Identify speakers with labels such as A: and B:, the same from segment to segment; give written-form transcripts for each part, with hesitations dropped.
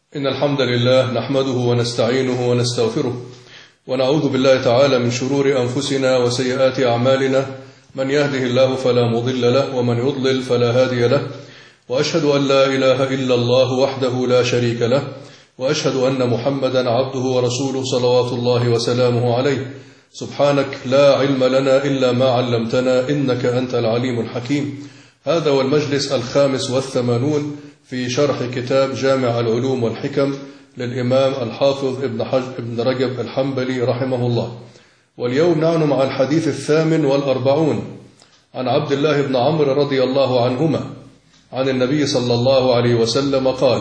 A: إن الحمد لله نحمده ونستعينه ونستغفره ونعوذ بالله تعالى من شرور أنفسنا وسيئات أعمالنا، من يهده الله فلا مضل له ومن يضلل فلا هادي له، وأشهد أن لا إله إلا الله وحده لا شريك له، وأشهد أن محمدا عبده ورسوله صلوات الله وسلامه عليه. سبحانك لا علم لنا إلا ما علمتنا إنك أنت العليم الحكيم. هذا هو المجلس 85 في شرح كتاب جامع العلوم والحكم للإمام الحافظ ابن رجب الحنبلي رحمه الله. واليوم نحن مع الحديث 48 عن عبد الله بن عمرو رضي الله عنهما عن النبي صلى الله عليه وسلم قال: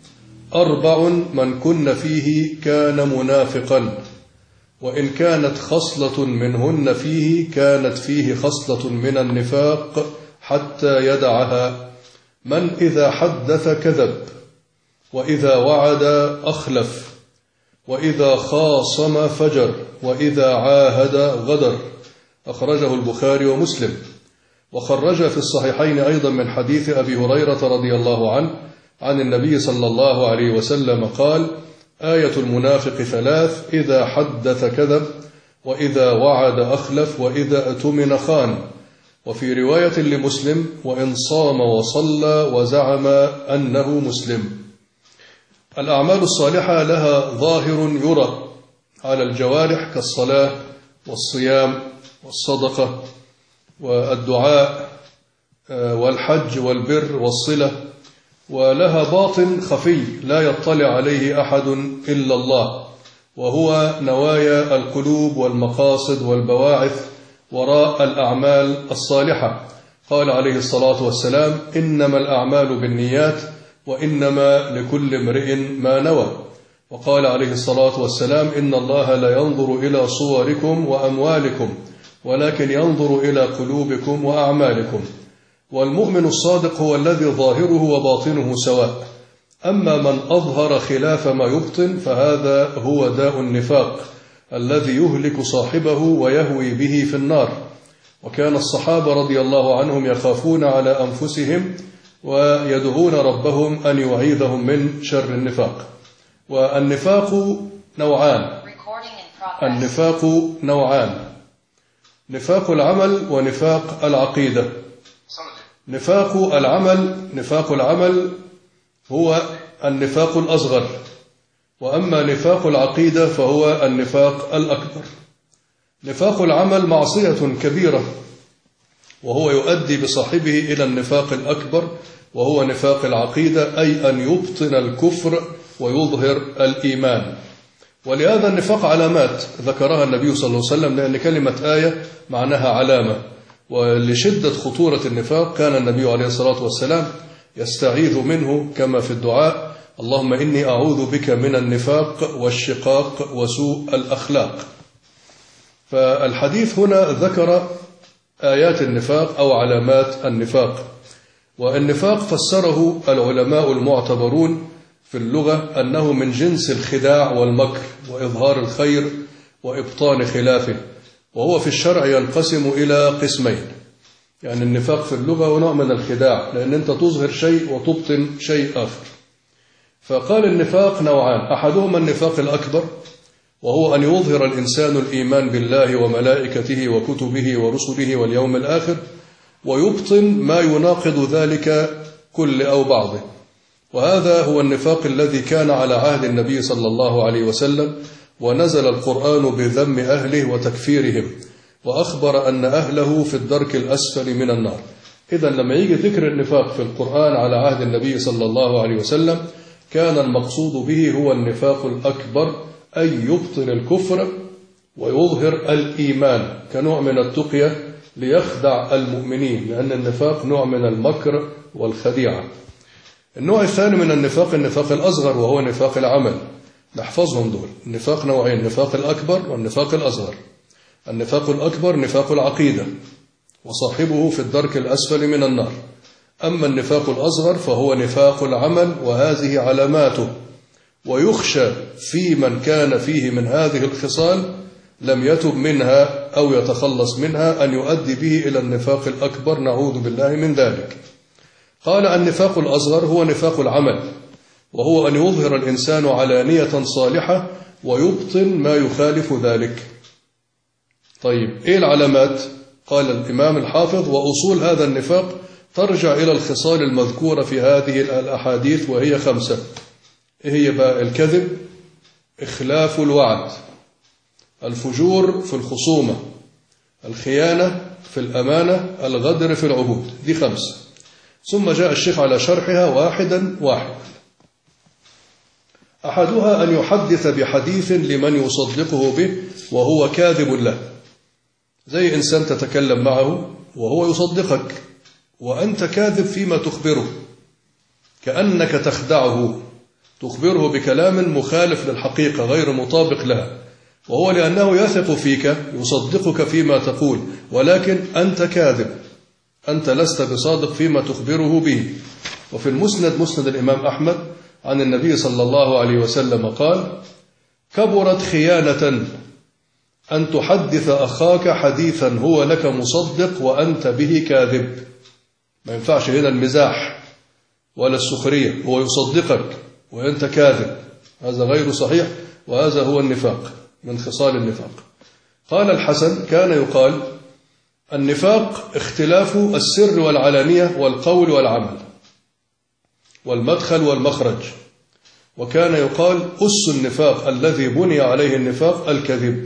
A: 4 من كن فيه كان منافقا، وإن كانت خصلة منهن فيه كانت فيه خصلة من النفاق حتى يدعها: من إذا حدث كذب، وإذا وعد أخلف، وإذا خاصم فجر، وإذا عاهد غدر. أخرجه البخاري ومسلم. وخرج في الصحيحين أيضا من حديث أبي هريرة رضي الله عنه عن النبي صلى الله عليه وسلم قال: آية المنافق 3: إذا حدث كذب، وإذا وعد أخلف، وإذا اؤتمن خان. وفي رواية لمسلم: وإن صام وصلى وزعم أنه مسلم. الأعمال الصالحة لها ظاهر يرى على الجوارح كالصلاة والصيام والصدقة والدعاء والحج والبر والصلة، ولها باطن خفي لا يطلع عليه أحد إلا الله، وهو نوايا القلوب والمقاصد والبواعث وراء الأعمال الصالحة. قال عليه الصلاة والسلام: إنما الأعمال بالنيات وإنما لكل امرئ ما نوى. وقال عليه الصلاة والسلام: إن الله لا ينظر إلى صوركم وأموالكم ولكن ينظر إلى قلوبكم وأعمالكم. والمؤمن الصادق هو الذي ظاهره وباطنه سواء، أما من أظهر خلاف ما يبطن فهذا هو داء النفاق الذي يهلك صاحبه ويهوي به في النار. وكان الصحابة رضي الله عنهم يخافون على أنفسهم ويدعون ربهم أن يعيذهم من شر النفاق. والنفاق نوعان: نفاق العمل ونفاق العقيدة. نفاق العمل هو النفاق الأصغر، وأما نفاق العقيدة فهو النفاق الأكبر. نفاق العمل معصية كبيرة، وهو يؤدي بصاحبه إلى النفاق الأكبر، وهو نفاق العقيدة، أي أن يبطن الكفر ويظهر الإيمان. ولهذا النفاق علامات ذكرها النبي صلى الله عليه وسلم، لأن كلمة آية معناها علامة. ولشدة خطورة النفاق كان النبي عليه الصلاة والسلام يستعيذ منه كما في الدعاء: اللهم إني أعوذ بك من النفاق والشقاق وسوء الأخلاق. فالحديث هنا ذكر آيات النفاق أو علامات النفاق. والنفاق فسره العلماء المعتبرون في اللغة أنه من جنس الخداع والمكر وإظهار الخير وإبطان خلافه، وهو في الشرع ينقسم إلى قسمين. يعني النفاق في اللغة هو نوع من الخداع، لأن أنت تظهر شيء وتبطن شيء آخر. فقال النفاق نوعان: أحدهما النفاق الأكبر، وهو أن يظهر الإنسان الإيمان بالله وملائكته وكتبه ورسله واليوم الآخر، ويبطن ما يناقض ذلك كل أو بعضه. وهذا هو النفاق الذي كان على عهد النبي صلى الله عليه وسلم، ونزل القرآن بذم أهله وتكفيرهم، وأخبر أن أهله في الدرك الأسفل من النار. إذن لما يجي ذكر النفاق في القرآن على عهد النبي صلى الله عليه وسلم كان المقصود به هو النفاق الأكبر، أي يبطن الكفر ويظهر الإيمان كنوع من التقية ليخدع المؤمنين، لأن النفاق نوع من المكر والخديعة. النوع الثاني من النفاق النفاق الأصغر، وهو نفاق العمل. نحفظهم دول: النفاق نوعين: النفاق الأكبر والنفاق الأصغر. النفاق الأكبر نفاق العقيدة، وصاحبه في الدرك الأسفل من النار. أما النفاق الأصغر فهو نفاق العمل، وهذه علاماته. ويخشى في من كان فيه من هذه الخصال لم يتب منها أو يتخلص منها أن يؤدي به إلى النفاق الأكبر، نعوذ بالله من ذلك. قال: النفاق الأصغر هو نفاق العمل، وهو أن يظهر الإنسان علانية صالحة ويبطن ما يخالف ذلك. طيب إيه العلامات؟ قال الإمام الحافظ: وأصول هذا النفاق ترجع إلى الخصال المذكورة في هذه الأحاديث، وهي 5. إيه هي بقى؟ الكذب، إخلاف الوعد، الفجور في الخصومة، الخيانة في الأمانة، الغدر في العهود. دي 5. ثم جاء الشيخ على شرحها واحدا واحدا. أحدها أن يحدث بحديث لمن يصدقه به وهو كاذب له، زي إنسان تتكلم معه وهو يصدقك وأنت كاذب فيما تخبره، كأنك تخدعه، تخبره بكلام مخالف للحقيقة غير مطابق لها، وهو لأنه يثق فيك يصدقك فيما تقول، ولكن أنت كاذب، أنت لست بصادق فيما تخبره به. وفي المسند، مسند الإمام أحمد، عن النبي صلى الله عليه وسلم قال: كبرت خيانة أن تحدث أخاك حديثا هو لك مصدق وأنت به كاذب. ما ينفعش هنا المزاح ولا السخرية، هو يصدقك وأنت كاذب، هذا غير صحيح، وهذا هو النفاق، من خصال النفاق. قال الحسن: كان يقال النفاق اختلاف السر والعلانية والقول والعمل والمدخل والمخرج. وكان يقال أس النفاق الذي بني عليه النفاق الكذب،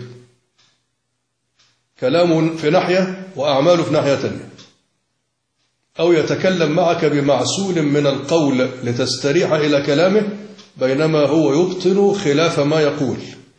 A: كلام في ناحية وأعمال في ناحية تانية، أو يتكلم معك بمعسول من القول لتستريح إلى كلامه بينما هو يبطن خلاف ما يقول.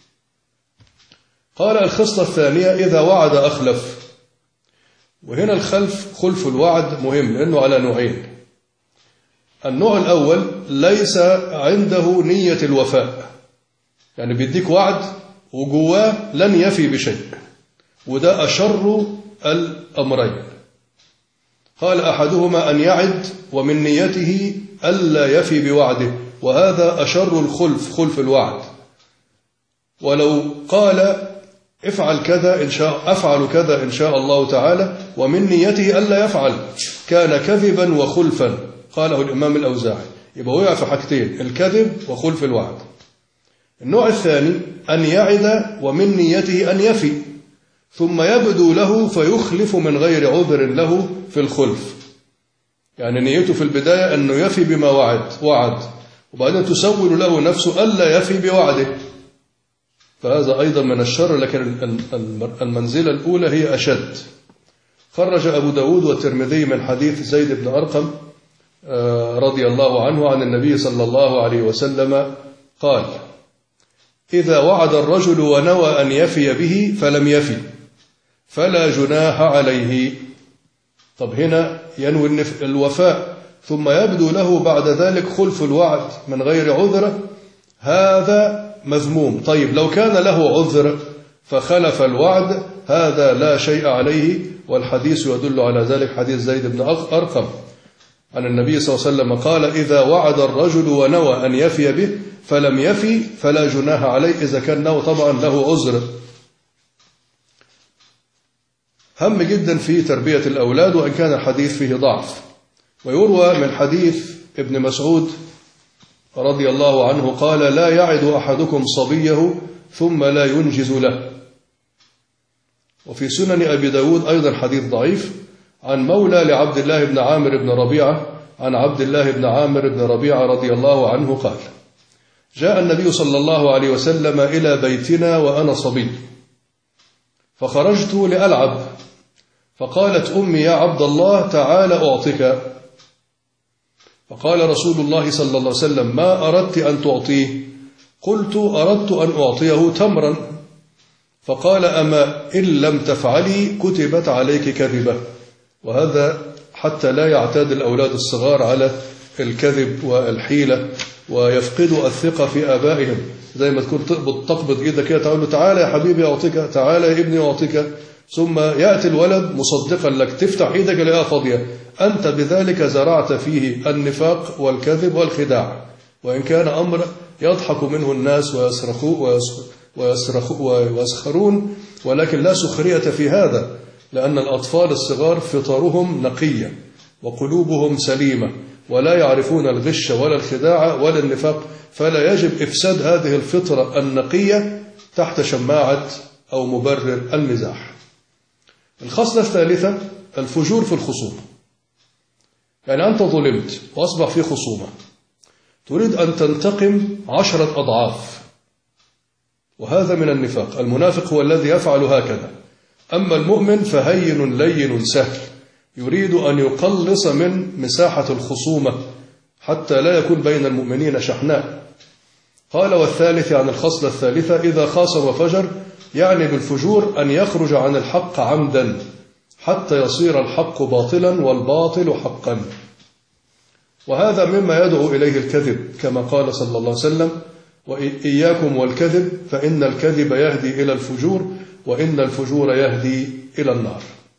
A: قال الخصلة الثانية: إذا وعد أخلف. وهنا خلف الوعد مهم لأنه على نوعين. النوع الأول ليس عنده نية الوفاء، يعني بيديك وعد وجواه لن يفي بشيء، وده أشر الأمرين. قال أحدهما أن يعد ومن نيته ألا يفي بوعده، وهذا أشر خلف الوعد. ولو قال افعل كذا إن شاء أفعل كذا إن شاء الله تعالى ومن نيته ألا يفعل، كان كذبا وخلفا، قاله الإمام الأوزاعي. يبقى وقع في حاجتين: الكذب وخلف الوعد. النوع الثاني أن يعد ومن نيته أن يفي، ثم يبدو له فيخلف من غير عذر له في الخلف، يعني نيته في البداية أنه يفي بما وعد، وبعدين تسول له نفسه ألا يفي بوعده، فهذا أيضا من الشر، لكن المنزلة الأولى هي أشد. خرج أبو داود والترمذي من حديث زيد بن أرقم رضي الله عنه عن النبي صلى الله عليه وسلم قال: إذا وعد الرجل ونوى أن يفي به فلم يفي فلا جناح عليه. طب هنا ينوي الوفاء ثم يبدو له بعد ذلك خلف الوعد من غير عذر، هذا مذموم. طيب لو كان له عذر فخلف الوعد، هذا لا شيء عليه، والحديث يدل على ذلك، حديث زيد بن أرقم عن النبي صلى الله عليه وسلم قال: إذا وعد الرجل ونوى أن يفي به فلم يفي فلا جناح عليه، إذا كان له طبعا له عذر. هم جدا في تربية الأولاد، وإن كان الحديث فيه ضعف. ويروى من حديث ابن مسعود رضي الله عنه قال: لا يعد أحدكم صبيه ثم لا ينجز له. وفي سنن أبي داود أيضا حديث ضعيف عن مولى لعبد الله بن عامر بن ربيعة عن عبد الله بن عامر بن ربيعة رضي الله عنه قال: جاء النبي صلى الله عليه وسلم إلى بيتنا وأنا صبي، فخرجت لألعب، فقالت أمي: يا عبد الله تعال أعطيك. فقال رسول الله صلى الله عليه وسلم: ما أردت أن تعطيه؟ قلت: أردت أن أعطيه تمرا. فقال: أما إن لم تفعلي كتبت عليك كذبة. وهذا حتى لا يعتاد الأولاد الصغار على الكذب والحيلة ويفقدوا الثقة في آبائهم، زي ما تكون تقبض إيدك كده تقول له: تعالى يا حبيبي أعطيك، تعالى يا ابني أعطيك، ثم يأتي الولد مصدقا لك، تفتح إيدك لقاها فاضية، أنت بذلك زرعت فيه النفاق والكذب والخداع، وإن كان أمر يضحك منه الناس ويسخرون، ولكن لا سخرية في هذا، لأن الأطفال الصغار فطرهم نقية وقلوبهم سليمة، ولا يعرفون الغش ولا الخداع ولا النفاق، فلا يجب إفساد هذه الفطرة النقية تحت شماعة أو مبرر المزاح. الخصلة الثالثة الفجور في الخصومة. يعني أنت ظلمت وأصبح في خصومة، تريد أن تنتقم 10 أضعاف، وهذا من النفاق. المنافق هو الذي يفعل هكذا، أما المؤمن فهين لين سهل، يريد أن يقلص من مساحة الخصومة حتى لا يكون بين المؤمنين شحناء. قال والثالث عن الخصلة الثالثة إذا خاصم وفجر، يعني بالفجور أن يخرج عن الحق عمدا حتى يصير الحق باطلا والباطل حقا، وهذا مما يدعو إليه الكذب، كما قال صلى الله عليه وسلم وإياكم والكذب فإن الكذب يهدي إلى الفجور وإن الفجور يهدي إلى النار.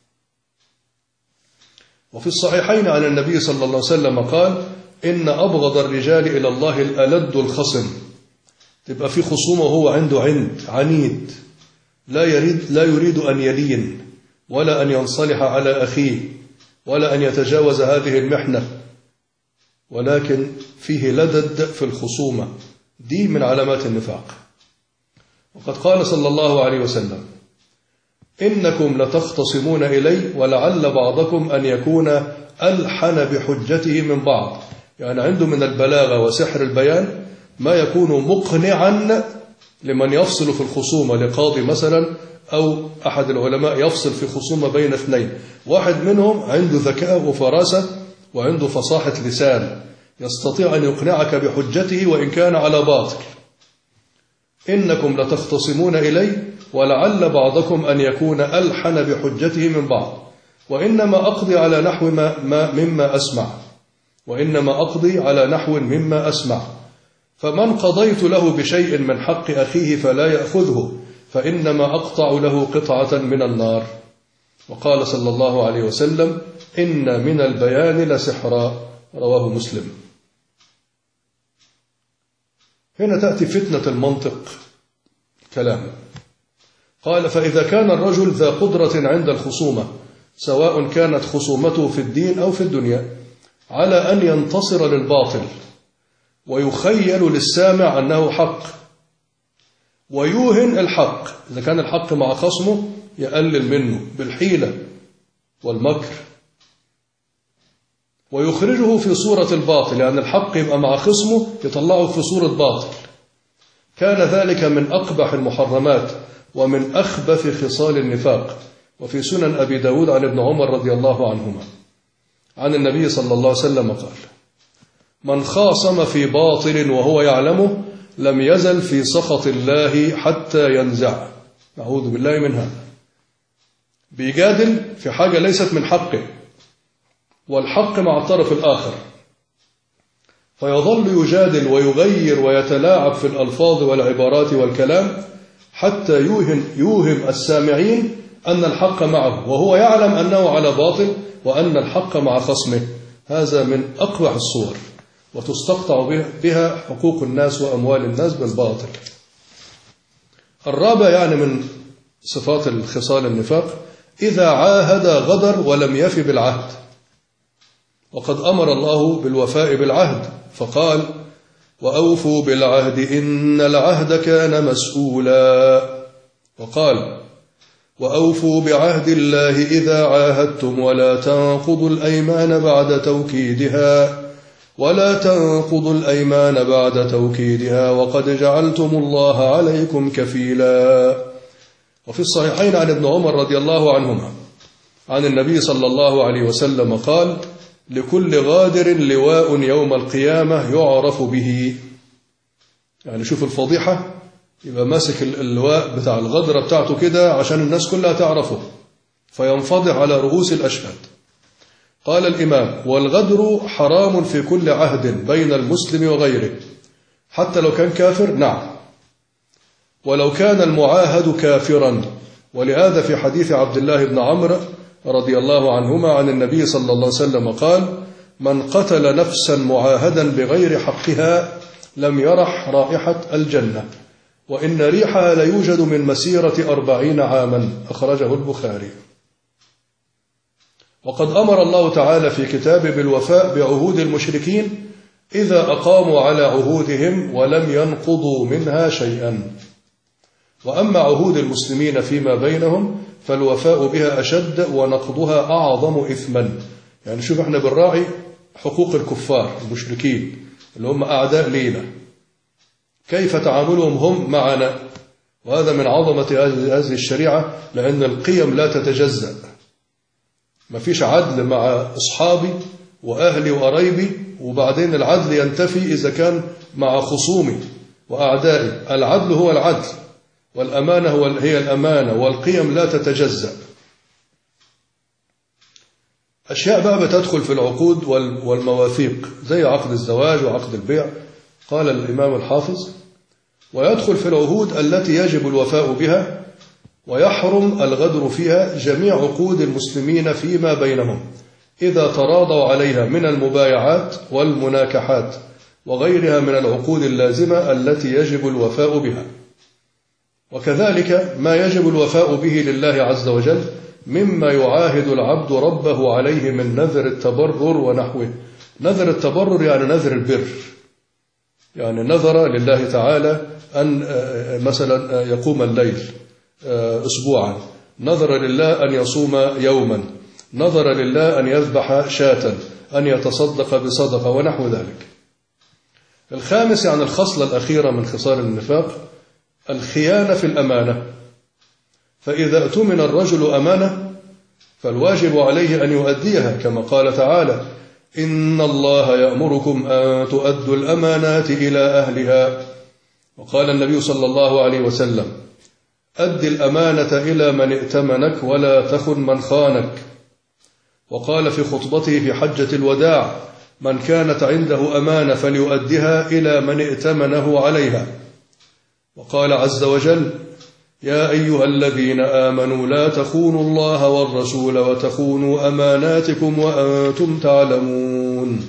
A: وفي الصحيحين عن النبي صلى الله عليه وسلم قال إن أبغض الرجال إلى الله الألد الخصم. تبقى في خصومة وهو عنده عنيد، لا يريد أن يلين ولا أن ينصلح على أخيه ولا أن يتجاوز هذه المحنة، ولكن فيه لدد في الخصومة، دي من علامات النفاق. وقد قال صلى الله عليه وسلم إنكم لتختصمون إلي ولعل بعضكم أن يكون ألحن بحجته من بعض، يعني عنده من البلاغة وسحر البيان ما يكون مقنعا لمن يفصل في الخصومة، لقاضي مثلا أو أحد العلماء يفصل في خصومة بين اثنين، واحد منهم عنده ذكاء وفراسة وعنده فصاحة لسان يستطيع أن يقنعك بحجته وإن كان على باطل. إنكم لتختصمون إلي ولعل بعضكم أن يكون ألحن بحجته من بعض، وإنما أقضي على نحو مما أسمع، فمن قضيت له بشيء من حق أخيه فلا يأخذه فإنما أقطع له قطعة من النار. وقال صلى الله عليه وسلم إن من البيان لسحرا، رواه مسلم. هنا تأتي فتنة المنطق كلام. قال فإذا كان الرجل ذا قدرة عند الخصومة، سواء كانت خصومته في الدين أو في الدنيا، على أن ينتصر للباطل ويخيل للسامع أنه حق ويوهن الحق، إذا كان الحق مع خصمه يقلل منه بالحيلة والمكر ويخرجه في صورة الباطل، يعني الحق يبقى مع خصمه يطلعه في صورة باطل، كان ذلك من أقبح المحرمات ومن أخبث خصال النفاق. وفي سنن أبي داود عن ابن عمر رضي الله عنهما عن النبي صلى الله عليه وسلم قال من خاصم في باطل وهو يعلمه لم يزل في سخط الله حتى ينزع. نعوذ بالله من هذا. بيجادل في حاجة ليست من حقه والحق مع الطرف الآخر، فيظل يجادل ويغير ويتلاعب في الألفاظ والعبارات والكلام حتى يوهم السامعين أن الحق معه وهو يعلم أنه على باطل وأن الحق مع خصمه. هذا من أقبح الصور، وتستقطع بها حقوق الناس وأموال الناس بالباطل. الرابع يعني من صفات الخصال النفاق إذا عاهد غدر ولم يف بالعهد، وقد أمر الله بالوفاء بالعهد فقال وأوفوا بالعهد إن العهد كان مسؤولا، وقال وأوفوا بعهد الله إذا عاهدتم ولا تنقضوا الأيمان بعد توكيدها وقد جعلتم الله عليكم كفيلا. وفي الصحيحين عن ابن عمر رضي الله عنهما عن النبي صلى الله عليه وسلم قال لكل غادر لواء يوم القيامة يعرف به. يعني شوف الفضيحة، يبقى ماسك اللواء بتاع الغدرة بتاعته كده عشان الناس كلها تعرفه فينفضح على رؤوس الأشهاد. قال الإمام والغدر حرام في كل عهد بين المسلم وغيره، حتى لو كان كافر، نعم، ولو كان المعاهد كافرا. ولهذا في حديث عبد الله بن عمرو رضي الله عنهما عن النبي صلى الله عليه وسلم قال من قتل نفسا معاهدا بغير حقها لم يرح رائحة الجنة وإن ريحها ليوجد من مسيرة 40 عاما، أخرجه البخاري. وقد أمر الله تعالى في كتابه بالوفاء بعهود المشركين إذا أقاموا على عهودهم ولم ينقضوا منها شيئا. وأما عهود المسلمين فيما بينهم فالوفاء بها أشد ونقضها أعظم إثما. يعني شوف احنا بنراعي حقوق الكفار المشركين اللي هم أعداء لينا، كيف تعاملهم هم معنا، وهذا من عظمة هذه الشريعة، لأن القيم لا تتجزأ. ما فيش عدل مع أصحابي وأهلي وقرايبي وبعدين العدل ينتفي إذا كان مع خصومي وأعدائي. العدل هو العدل، والأمانة هي الأمانة، والقيم لا تتجزأ. أشياء بقى بتدخل في العقود والمواثيق زي عقد الزواج وعقد البيع. قال الإمام الحافظ: ويدخل في العهود التي يجب الوفاء بها ويحرم الغدر فيها جميع عقود المسلمين فيما بينهم إذا تراضوا عليها من المبايعات والمناكحات وغيرها من العقود اللازمة التي يجب الوفاء بها. وكذلك ما يجب الوفاء به لله عز وجل مما يعاهد العبد ربه عليه من نذر التبرر ونحوه. نذر التبرر يعني نذر البر، يعني نذر لله تعالى أن مثلا يقوم الليل أسبوعا، نذر لله أن يصوم يوما، نذر لله أن يذبح شاة، أن يتصدق بصدقة ونحو ذلك. الخامس يعني الخصلة الأخيرة من خصال النفاق الخيانة في الأمانة. فإذا اؤتمن الرجل أمانة فالواجب عليه أن يؤديها، كما قال تعالى: إن الله يأمركم أن تؤدوا الأمانات إلى أهلها. وقال النبي صلى الله عليه وسلم: أد الأمانة إلى من ائتمنك ولا تخن من خانك. وقال في خطبته في حجة الوداع: من كانت عنده أمانة فليؤدها إلى من ائتمنه عليها. وقال عز وجل: يا أيها الذين آمنوا لا تخونوا الله والرسول وتخونوا أماناتكم وأنتم تعلمون.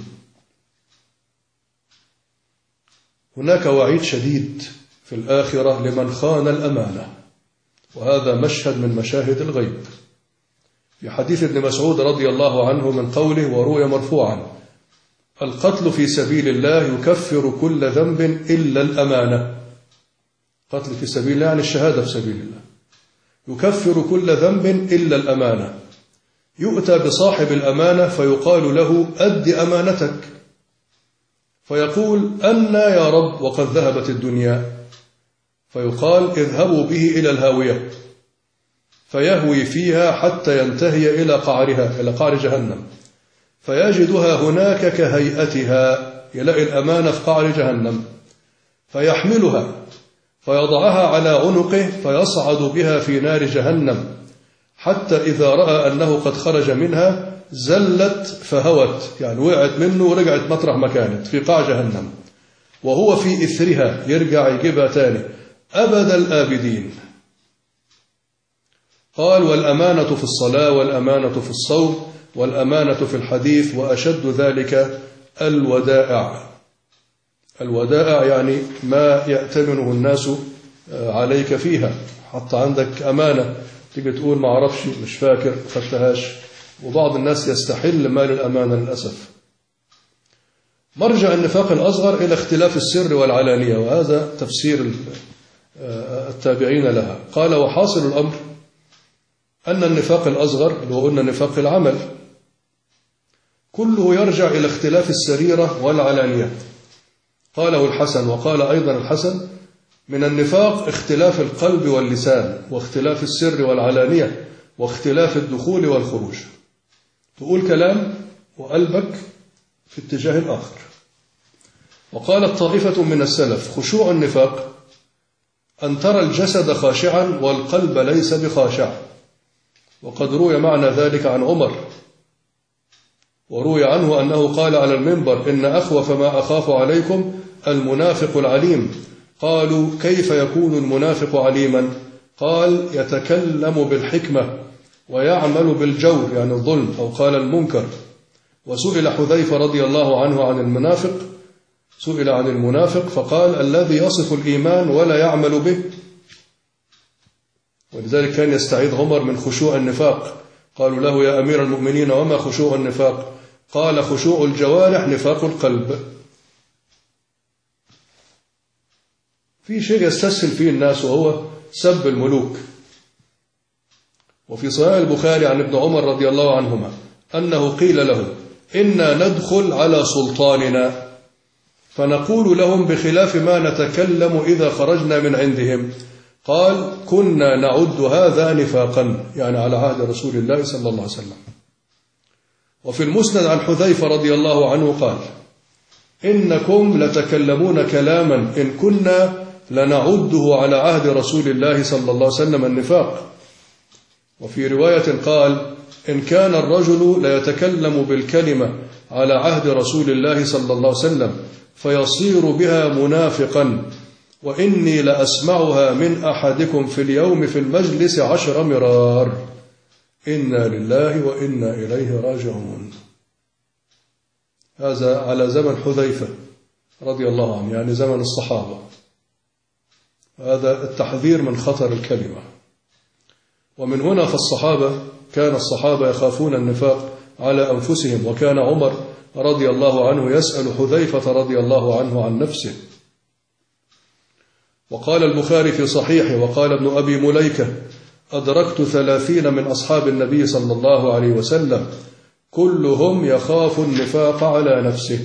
A: هناك وعيد شديد في الآخرة لمن خان الأمانة، وهذا مشهد من مشاهد الغيب. في حديث ابن مسعود رضي الله عنه من قوله وروي مرفوعا: القتل في سبيل الله يكفر كل ذنب إلا الأمانة. قتل في سبيل الله يعني الشهادة في سبيل الله، يكفر كل ذنب إلا الأمانة. يؤتى بصاحب الأمانة فيقال له: أد أمانتك. فيقول: أنى يا رب وقد ذهبت الدنيا؟ فيقال: اذهبوا به إلى الهاوية، فيهوي فيها حتى ينتهي إلى قعرها، إلى قعر جهنم، فيجدها هناك كهيئتها، يلاقي الأمانة في قعر جهنم، فيحملها فيضعها على عنقه فيصعد بها في نار جهنم، حتى إذا رأى أنه قد خرج منها زلت فهوت، يعني وقعت منه ورجعت مطرح ما كانت في قاع جهنم، وهو في إثرها يرجع يجيبها تاني أبد الآبدين. قال: والأمانة في الصلاة والأمانة في الصوم والأمانة في الحديث، وأشد ذلك الودائع. الودائع يعني ما يأتمنه الناس عليك فيها. حتى عندك أمانة تيجي تقول ما أعرفش، مش فاكر، خدتهاش، وبعض الناس يستحل مال الأمانة للأسف. مرجع النفاق الأصغر إلى اختلاف السر والعلانية، وهذا تفسير التابعين لها. قال: وحاصل الأمر أن النفاق الأصغر اللي هو قلنا نفاق العمل كله يرجع إلى اختلاف السريرة والعلانية. قاله الحسن، وقال أيضا الحسن: من النفاق اختلاف القلب واللسان، واختلاف السر والعلانية، واختلاف الدخول والخروج. تقول كلام وقلبك في اتجاه الآخر. وقالت طائفة من السلف: خشوع النفاق أن ترى الجسد خاشعا والقلب ليس بخاشع. وقد روي معنى ذلك عن عمر، وروي عنه أنه قال على المنبر: إن أخوف ما أخاف عليكم المنافق العليم. قالوا: كيف يكون المنافق عليما؟ قال: يتكلم بالحكمة ويعمل بالجور، يعني الظلم، أو قال المنكر. وسئل حذيفة رضي الله عنه عن المنافق، سئل عن المنافق فقال: الذي يصف الإيمان ولا يعمل به. ولذلك كان يستعيذ عمر من خشوع النفاق. قالوا له يا أمير المؤمنين وما خشوع النفاق؟ قال خشوع الجوارح نفاق القلب. في شيء يستسهل فيه الناس وهو سب الملوك. وفي صحيح البخاري عن ابن عمر رضي الله عنهما أنه قيل له إنا ندخل على سلطاننا فنقول لهم بخلاف ما نتكلم إذا خرجنا من عندهم. قال كنا نعد هذا نفاقا، يعني على عهد رسول الله صلى الله عليه وسلم. وفي المسند عن حذيفة رضي الله عنه قال إنكم لتكلمون كلاما إن كنا لنعده على عهد رسول الله صلى الله عليه وسلم النفاق. وفي رواية قال إن كان الرجل ليتكلم بالكلمة على عهد رسول الله صلى الله عليه وسلم فيصير بها منافقا وإني لأسمعها من أحدكم في اليوم في المجلس 10 مرار. إنا لله وإنا إليه راجعون. هذا على زمن حذيفة رضي الله عنه، يعني زمن الصحابة. هذا التحذير من خطر الكلمة. ومن هنا فالصحابة كان الصحابة يخافون النفاق على أنفسهم، وكان عمر رضي الله عنه يسأل حذيفة رضي الله عنه عن نفسه. وقال البخاري في صحيحه وقال ابن أبي مليكة أدركت 30 من أصحاب النبي صلى الله عليه وسلم كلهم يخاف النفاق على نفسه.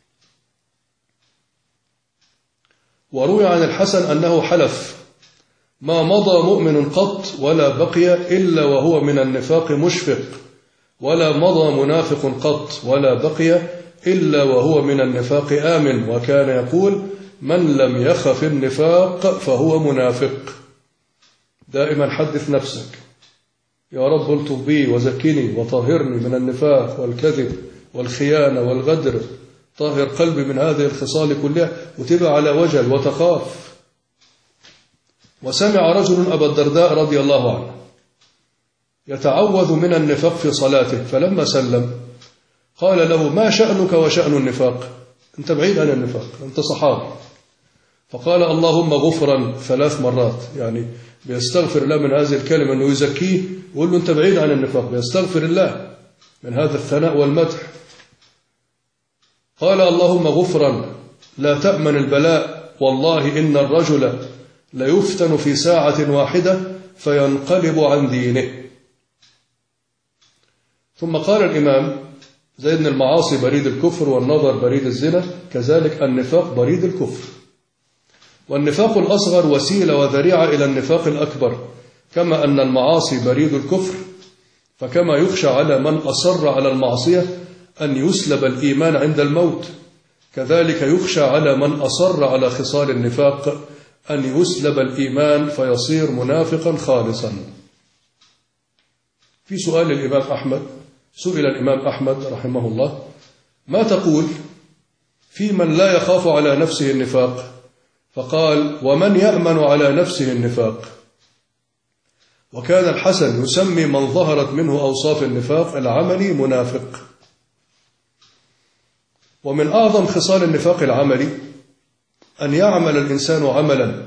A: وروي عن الحسن أنه حلف ما مضى مؤمن قط ولا بقي إلا وهو من النفاق مشفق، ولا مضى منافق قط ولا بقي إلا وهو من النفاق آمن. وكان يقول من لم يخف النفاق فهو منافق. دائما حدث نفسك يا رب الطف بي وزكني وطهرني من النفاق والكذب والخيانة والغدر، طهر قلبي من هذه الخصال كلها، وتبع على وجل وتخاف. وسمع رجل أبا الدرداء رضي الله عنه يتعوذ من النفاق في صلاته، فلما سلم قال له ما شأنك وشأن النفاق؟ أنت بعيد عن النفاق، أنت صحابي. فقال اللهم غفرا 3 مرات، يعني بيستغفر الله من هذه الكلمة أنه يزكيه ويقول له أنت بعيد عن النفاق، بيستغفر الله من هذا الثناء والمدح. قال اللهم غفرا لا تأمن البلاء، والله إن الرجل ليفتن في ساعة واحدة فينقلب عن دينه. ثم قال الإمام زي أن المعاصي بريد الكفر والنظر بريد الزنا، كذلك النفاق بريد الكفر. والنفاق الأصغر وسيلة وذريعة إلى النفاق الأكبر، كما أن المعاصي بريد الكفر، فكما يخشى على من أصر على المعصية أن يسلب الإيمان عند الموت، كذلك يخشى على من أصر على خصال النفاق أن يسلب الإيمان فيصير منافقا خالصا. في سؤال الإمام أحمد، سئل الإمام أحمد رحمه الله ما تقول في من لا يخاف على نفسه النفاق؟ فقال ومن يأمن على نفسه النفاق. وكان الحسن يسمي من ظهرت منه أوصاف النفاق العملي منافق. ومن أعظم خصال النفاق العملي أن يعمل الإنسان عملا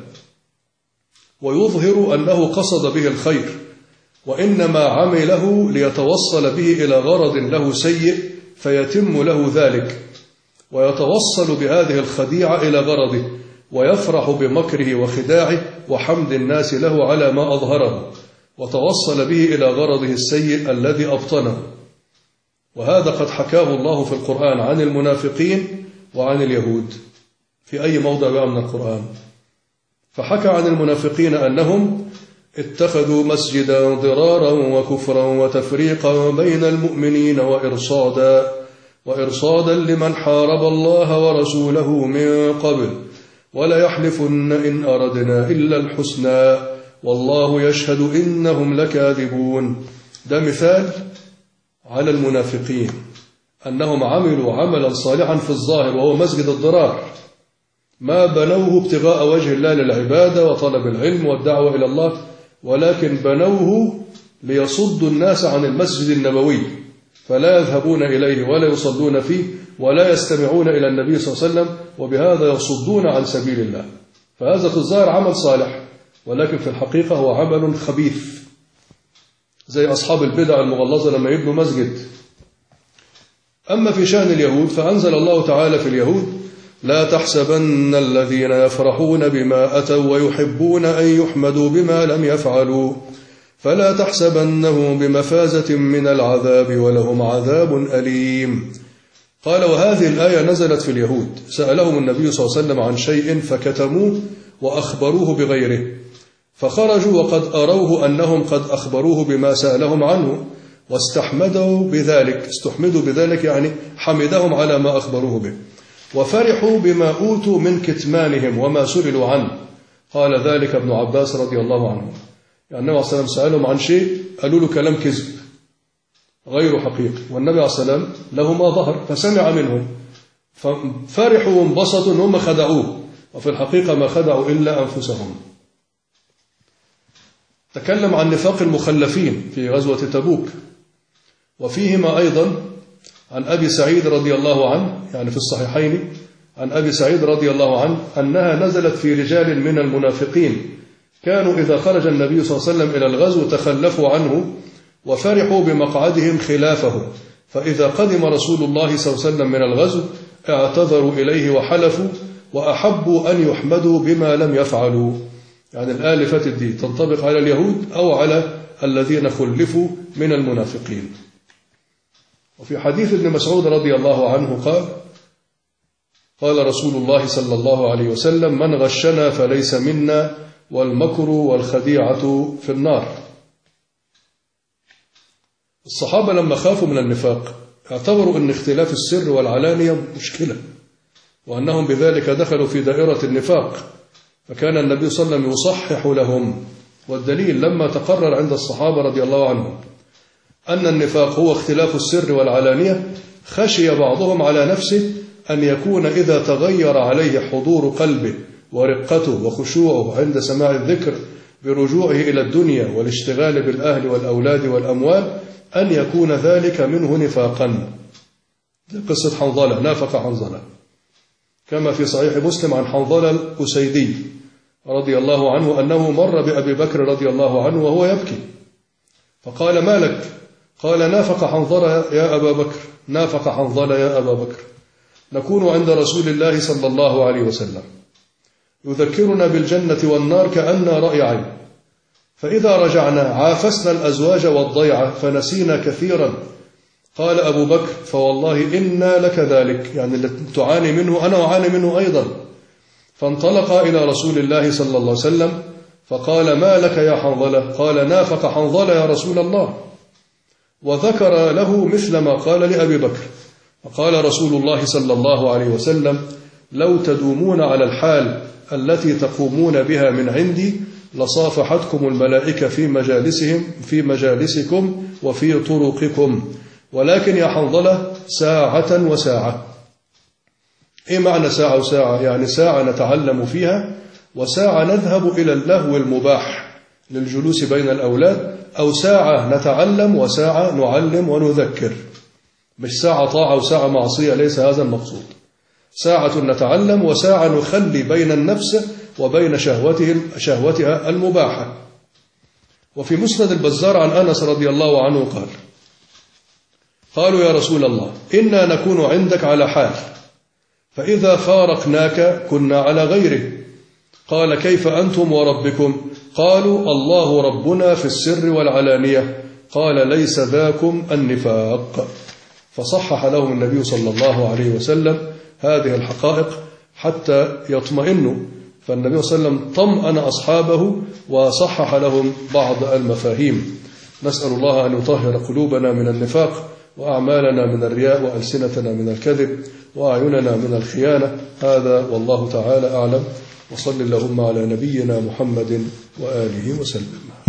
A: ويظهر أنه قصد به الخير، وإنما عمله ليتوصل به إلى غرض له سيء فيتم له ذلك، ويتوصل بهذه الخديعة إلى غرضه، ويفرح بمكره وخداعه وحمد الناس له على ما أظهره، وتوصل به إلى غرضه السيء الذي أبطنه. وهذا قد حكاه الله في القرآن عن المنافقين وعن اليهود. في أي موضع بقى من القرآن؟ فحكى عن المنافقين أنهم اتخذوا مسجدا ضرارا وكفرا وتفريقا بين المؤمنين وإرصادا لمن حارب الله ورسوله من قبل ولا يحلفن إن أردنا إلا الحسنى والله يشهد إنهم لكاذبون. ده مثال على المنافقين أنهم عملوا عملا صالحا في الظاهر وهو مسجد الضرار، ما بنوه ابتغاء وجه الله للعبادة وطلب العلم والدعوة إلى الله، ولكن بنوه ليصدوا الناس عن المسجد النبوي، فلا يذهبون إليه ولا يصلون فيه ولا يستمعون إلى النبي صلى الله عليه وسلم، وبهذا يصدون عن سبيل الله. فهذا في الظاهر عمل صالح، ولكن في الحقيقة هو عمل خبيث. زي أصحاب البدع المغلظة لما يبنوا مسجد. أما في شأن اليهود فأنزل الله تعالى في اليهود: لا تحسبن الذين يفرحون بما أتوا ويحبون أن يحمدوا بما لم يفعلوا فلا تحسبنه بمفازة من العذاب ولهم عذاب أليم. قال: وهذه الآية نزلت في اليهود، سألهم النبي صلى الله عليه وسلم عن شيء فكتموه وأخبروه بغيره، فخرجوا وقد أروه أنهم قد أخبروه بما سألهم عنه واستحمدوا بذلك يعني حمدهم على ما أخبروه به، وفرحوا بما أوتوا من كتمانهم وما سئلوا عنه. قال ذلك ابن عباس رضي الله عنه. يعني النبي عليه الصلاة والسلام سألهم عن شيء قالوا له كلام كذب غير حقيقي، والنبي عليه الصلاة والسلام له ما ظهر فسمع منهم، ففرحوا وانبسطوا أنهم خدعوه، وفي الحقيقة ما خدعوا إلا أنفسهم. تكلم عن نفاق المخلفين في غزوة تبوك، وفيهما أيضا عن أبي سعيد رضي الله عنه، يعني في الصحيحين عن أبي سعيد رضي الله عنه أنها نزلت في رجال من المنافقين كانوا إذا خرج النبي صلى الله عليه وسلم إلى الغزو تخلفوا عنه وفرحوا بمقعدهم خلافه، فإذا قدم رسول الله صلى الله عليه وسلم من الغزو اعتذروا إليه وحلفوا وأحبوا أن يحمدوا بما لم يفعلوا. يعني الآية اللي فاتت دي تنطبق على اليهود أو على الذين خلفوا من المنافقين. وفي حديث ابن مسعود رضي الله عنه قال رسول الله صلى الله عليه وسلم: من غشنا فليس منا والمكر والخديعة في النار. الصحابة لما خافوا من النفاق اعتبروا أن اختلاف السر والعلانية مشكلة، وأنهم بذلك دخلوا في دائرة النفاق، فكان النبي صلى الله عليه وسلم يصحح لهم. والدليل لما تقرر عند الصحابة رضي الله عنهم أن النفاق هو اختلاف السر والعلانية، خشي بعضهم على نفسه أن يكون إذا تغير عليه حضور قلبه ورقته وخشوعه عند سماع الذكر برجوعه إلى الدنيا والاشتغال بالأهل والأولاد والأموال أن يكون ذلك منه نفاقا. قصة حنظلة، نافق حنظلة، كما في صحيح مسلم عن حنظلة الأسيدي رضي الله عنه أنه مر بأبي بكر رضي الله عنه وهو يبكي، فقال: ما لك؟ قال: نافق حنظلة يا أبا بكر، نافق حنظلة يا أبا بكر. نكون عند رسول الله صلى الله عليه وسلم يذكرنا بالجنة والنار كأننا رأي عين، فإذا رجعنا عافسنا الأزواج والضيعة فنسينا كثيرا. قال أبو بكر: فوالله إنا لكذلك، يعني اللي تعاني منه أنا أعاني منه أيضا. فانطلق إلى رسول الله صلى الله عليه وسلم فقال: ما لك يا حنظلة؟ قال: نافق حنظلة يا رسول الله. وذكر له مثل ما قال لأبي بكر. فقال رسول الله صلى الله عليه وسلم: لو تدومون على الحال التي تقومون بها من عندي لصافحتكم الملائكة في مجالسكم وفي طرقكم، ولكن يا حنظلة ساعة وساعة. إيه معنى ساعة وساعة؟ يعني ساعة نتعلم فيها، وساعة نذهب إلى اللهو المباح للجلوس بين الأولاد، أو ساعة نتعلم وساعة نعلم ونذكر، مش ساعة طاعة وساعة معصية، ليس هذا المقصود. ساعة نتعلم وساعة نخلي بين النفس وبين شهوتها المباحة. وفي مسند البزار عن أنس رضي الله عنه قال: قالوا يا رسول الله إنا نكون عندك على حال، فإذا فارقناك كنا على غيره. قال: كيف أنتم وربكم؟ قالوا: الله ربنا في السر والعلانية. قال: ليس ذاكم النفاق. فصحح لهم النبي صلى الله عليه وسلم هذه الحقائق حتى يطمئنوا، فالنبي صلى الله عليه وسلم طمأن أصحابه وصحح لهم بعض المفاهيم. نسأل الله أن يطهر قلوبنا من النفاق، وأعمالنا من الرياء، وألسنتنا من الكذب، وأعيننا من الخيانة. هذا والله تعالى أعلم، وصل اللهم على نبينا محمد وآله وسلم.